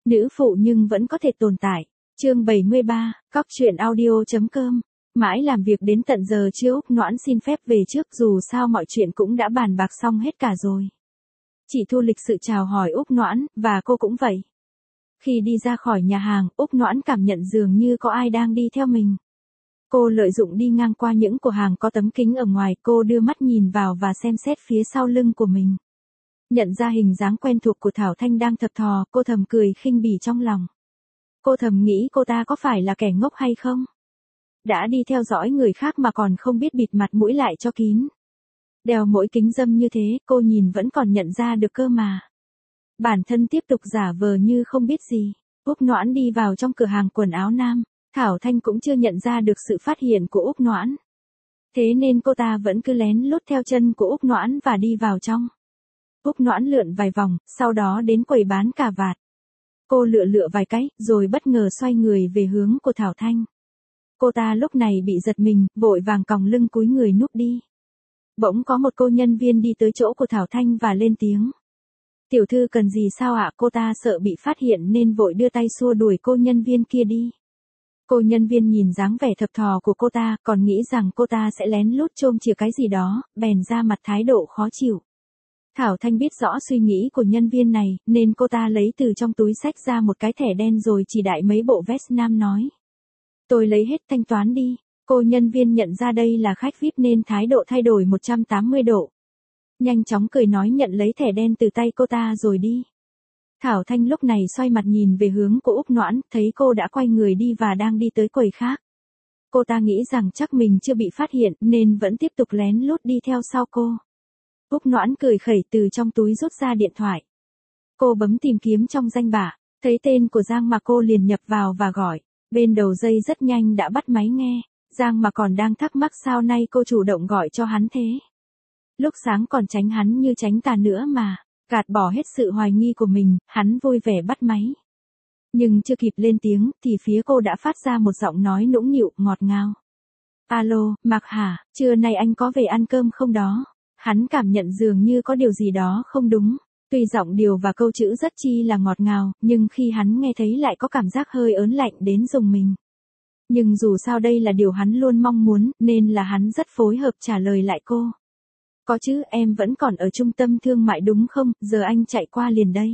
Nữ phụ nhưng vẫn có thể tồn tại. Chương 73, Cóc truyện audio.com. Mãi làm việc đến tận giờ chưa Úc Noãn xin phép về trước, dù sao mọi chuyện cũng đã bàn bạc xong hết cả rồi. Chị Thu lịch sự chào hỏi Úc Noãn, và cô cũng vậy. Khi đi ra khỏi nhà hàng, Úc Noãn cảm nhận dường như có ai đang đi theo mình. Cô lợi dụng đi ngang qua những cửa hàng có tấm kính ở ngoài, cô đưa mắt nhìn vào và xem xét phía sau lưng của mình. Nhận ra hình dáng quen thuộc của Thảo Thanh đang thập thò, cô thầm cười khinh bỉ trong lòng. Cô thầm nghĩ cô ta có phải là kẻ ngốc hay không? Đã đi theo dõi người khác mà còn không biết bịt mặt mũi lại cho kín. Đeo mỗi kính râm như thế, cô nhìn vẫn còn nhận ra được cơ mà. Bản thân tiếp tục giả vờ như không biết gì. Úc Noãn đi vào trong cửa hàng quần áo nam. Thảo Thanh cũng chưa nhận ra được sự phát hiện của Úc Noãn. Thế nên cô ta vẫn cứ lén lút theo chân của Úc Noãn và đi vào trong. Úc Noãn lượn vài vòng, sau đó đến quầy bán cà vạt. Cô lựa vài cái, rồi bất ngờ xoay người về hướng của Thảo Thanh. Cô ta lúc này bị giật mình, vội vàng còng lưng cúi người núp đi. Bỗng có một cô nhân viên đi tới chỗ của Thảo Thanh và lên tiếng. Tiểu thư cần gì sao ạ? Cô ta sợ bị phát hiện nên vội đưa tay xua đuổi cô nhân viên kia đi. Cô nhân viên nhìn dáng vẻ thập thò của cô ta, còn nghĩ rằng cô ta sẽ lén lút chôm chìa cái gì đó, bèn ra mặt thái độ khó chịu. Thảo Thanh biết rõ suy nghĩ của nhân viên này, nên cô ta lấy từ trong túi xách ra một cái thẻ đen rồi chỉ đại mấy bộ vest nam nói. Tôi lấy hết, thanh toán đi. Cô nhân viên nhận ra đây là khách VIP nên thái độ thay đổi 180 độ. Nhanh chóng cười nói nhận lấy thẻ đen từ tay cô ta rồi đi. Thảo Thanh lúc này xoay mặt nhìn về hướng của Úc Noãn, thấy cô đã quay người đi và đang đi tới quầy khác. Cô ta nghĩ rằng chắc mình chưa bị phát hiện nên vẫn tiếp tục lén lút đi theo sau cô. Úc Noãn cười khẩy từ trong túi rút ra điện thoại. Cô bấm tìm kiếm trong danh bạ, thấy tên của Giang mà cô liền nhập vào và gọi. Bên đầu dây rất nhanh đã bắt máy nghe. Giang mà còn đang thắc mắc sao nay cô chủ động gọi cho hắn thế. Lúc sáng còn tránh hắn như tránh tà nữa mà. Gạt bỏ hết sự hoài nghi của mình, hắn vui vẻ bắt máy. Nhưng chưa kịp lên tiếng, thì phía cô đã phát ra một giọng nói nũng nịu, ngọt ngào. Alo, Mạc hả, trưa nay anh có về ăn cơm không đó? Hắn cảm nhận dường như có điều gì đó không đúng. Tuy giọng điệu và câu chữ rất chi là ngọt ngào, nhưng khi hắn nghe thấy lại có cảm giác hơi ớn lạnh đến rùng mình. Nhưng dù sao đây là điều hắn luôn mong muốn, nên là hắn rất phối hợp trả lời lại cô. Có chứ, em vẫn còn ở trung tâm thương mại đúng không, giờ anh chạy qua liền đây.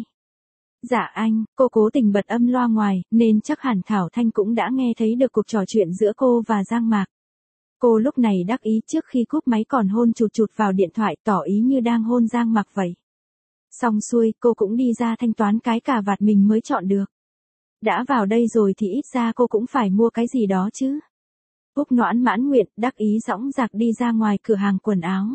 Dạ anh, cô cố tình bật âm loa ngoài, nên chắc hẳn Thảo Thanh cũng đã nghe thấy được cuộc trò chuyện giữa cô và Giang Mạc. Cô lúc này đắc ý trước khi cúp máy còn hôn chụt chụt vào điện thoại tỏ ý như đang hôn Giang Mạc vậy. Xong xuôi, cô cũng đi ra thanh toán cái cà vạt mình mới chọn được. Đã vào đây rồi thì ít ra cô cũng phải mua cái gì đó chứ. Úc Noãn mãn nguyện, đắc ý dõng dạc đi ra ngoài cửa hàng quần áo.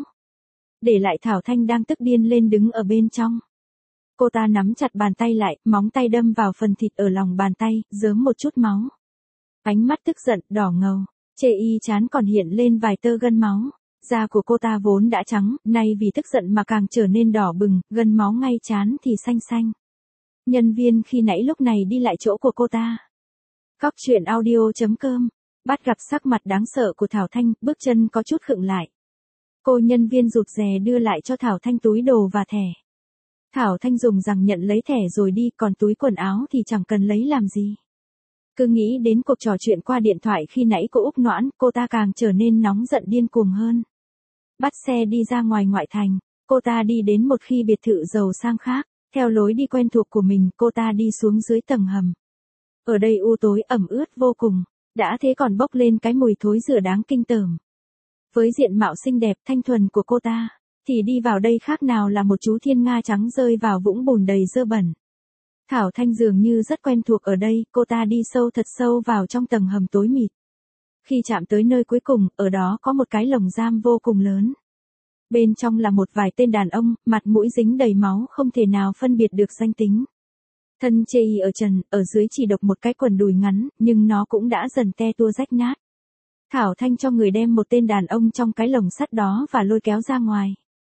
Để lại Thảo Thanh đang tức điên lên đứng ở bên trong. Cô ta nắm chặt bàn tay lại, móng tay đâm vào phần thịt ở lòng bàn tay, rớm một chút máu. Ánh mắt tức giận, đỏ ngầu, chê y chán còn hiện lên vài tơ gân máu. Da của cô ta vốn đã trắng, nay vì tức giận mà càng trở nên đỏ bừng, gân máu ngay trán thì xanh xanh. Nhân viên khi nãy lúc này đi lại chỗ của cô ta. Cóc truyện audio.com. Bắt gặp sắc mặt đáng sợ của Thảo Thanh, bước chân có chút khựng lại. Cô nhân viên rụt rè đưa lại cho Thảo Thanh túi đồ và thẻ. Thảo Thanh dùng rằng nhận lấy thẻ rồi đi, còn túi quần áo thì chẳng cần lấy làm gì. Cứ nghĩ đến cuộc trò chuyện qua điện thoại khi nãy của Úc Noãn, cô ta càng trở nên nóng giận điên cuồng hơn. Bắt xe đi ra ngoài ngoại thành, cô ta đi đến một khi biệt thự giàu sang khác, theo lối đi quen thuộc của mình, cô ta đi xuống dưới tầng hầm. Ở đây u tối ẩm ướt vô cùng, đã thế còn bốc lên cái mùi thối rữa đáng kinh tởm. Với diện mạo xinh đẹp thanh thuần của cô ta, thì đi vào đây khác nào là một chú thiên nga trắng rơi vào vũng bùn đầy dơ bẩn. Thảo Thanh dường như rất quen thuộc ở đây, cô ta đi sâu thật sâu vào trong tầng hầm tối mịt. Khi chạm tới nơi cuối cùng, ở đó có một cái lồng giam vô cùng lớn. Bên trong là một vài tên đàn ông, mặt mũi dính đầy máu không thể nào phân biệt được danh tính. Thân chê y ở trần, ở dưới chỉ độc một cái quần đùi ngắn, nhưng nó cũng đã dần te tua rách nát. Thảo Thanh cho người đem một tên đàn ông trong cái lồng sắt đó và lôi kéo ra ngoài.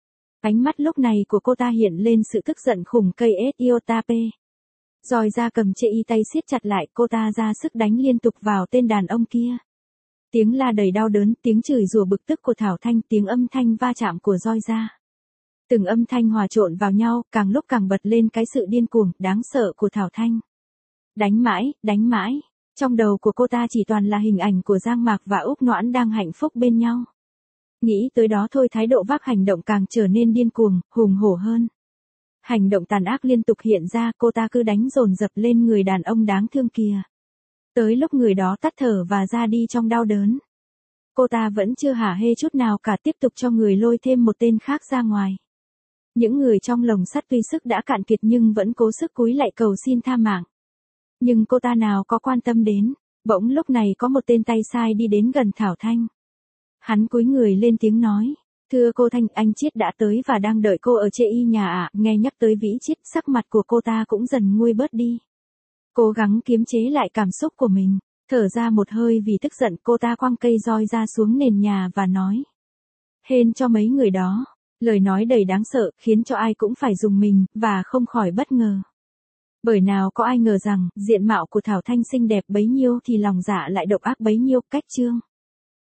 Ánh mắt lúc này của cô ta hiện lên sự tức giận khủng cây Etiotape. Roi ra cầm chê y tay siết chặt lại, cô ta ra sức đánh liên tục vào tên đàn ông kia. Tiếng la đầy đau đớn, tiếng chửi rủa bực tức của Thảo Thanh, tiếng âm thanh va chạm của roi ra. Từng âm thanh hòa trộn vào nhau, càng lúc càng bật lên cái sự điên cuồng, đáng sợ của Thảo Thanh. đánh mãi. Trong đầu của cô ta chỉ toàn là hình ảnh của Giang Mạc và Úc Noãn đang hạnh phúc bên nhau. Nghĩ tới đó thôi thái độ vác hành động càng trở nên điên cuồng, hùng hổ hơn. Hành động tàn ác liên tục hiện ra, cô ta cứ đánh dồn dập lên người đàn ông đáng thương kia. Tới lúc người đó tắt thở và ra đi trong đau đớn. Cô ta vẫn chưa hả hê chút nào cả, tiếp tục cho người lôi thêm một tên khác ra ngoài. Những người trong lồng sắt tuy sức đã cạn kiệt nhưng vẫn cố sức cúi lạy cầu xin tha mạng. Nhưng cô ta nào có quan tâm đến, bỗng lúc này có một tên tay sai đi đến gần Thảo Thanh. Hắn cúi người lên tiếng nói, thưa cô Thanh, anh Chiết đã tới và đang đợi cô ở chê y nhà ạ. Nghe nhắc tới Vĩ Chiết, sắc mặt của cô ta cũng dần nguôi bớt đi. Cố gắng kiềm chế lại cảm xúc của mình, thở ra một hơi vì tức giận, cô ta quăng cây roi ra xuống nền nhà và nói. Hên cho mấy người đó. Lời nói đầy đáng sợ, khiến cho ai cũng phải rùng mình, và không khỏi bất ngờ. Bởi nào có ai ngờ rằng, diện mạo của Thảo Thanh xinh đẹp bấy nhiêu thì lòng dạ lại độc ác bấy nhiêu. Cách chương